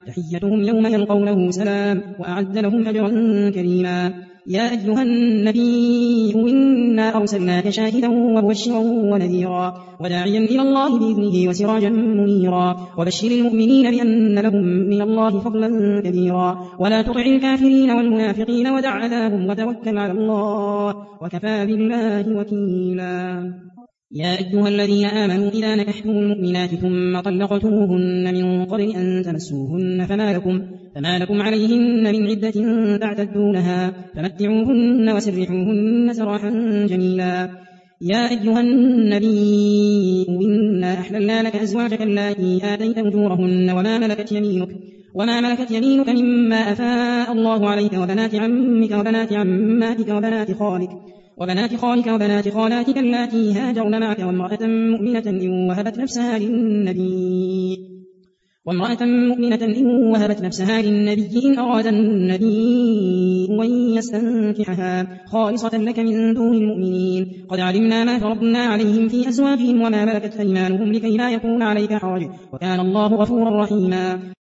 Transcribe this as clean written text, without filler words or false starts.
تحيتهم يوم يلقونه سلام وأعد لهم أجرا كريما. يا أيها النبي إنا أرسلناك شاهدا ومبشرا ونذيرا وداعيا إلى الله بإذنه وسراجا منيرا وبشر المؤمنين بأن لهم من الله فضلا كبيرا ولا تطع الكافرين والمنافقين ودع عذابهم وتوكل على الله وكفى بالله وكيلا. يا أيها الذين آمنوا إذا نكحتم المؤمنات ثم طلقتموهن من قبل أن تمسوهن فما لكم عليهن من عدة تعتدونها فمتعوهن وسرحوهن سراحا جميلا. يا أيها النبي إنا أحللنا لك أزواجك اللاتي آتيت أجورهن وما ملكت يمينك مما أفاء الله عليك وبنات عمك وبنات عماتك وبنات خالك وبنات خالاتك اللاتي هاجرن معك وامرأة مؤمنة إن وهبت نفسها للنبي إن أراد النبي أن يستنكحها خالصة لك من دون المؤمنين. قد علمنا ما فرضنا عليهم في أزواجهم وما ملكت أيمانهم لكي لا يكون عليك حرج وكان الله غفورا رحيما.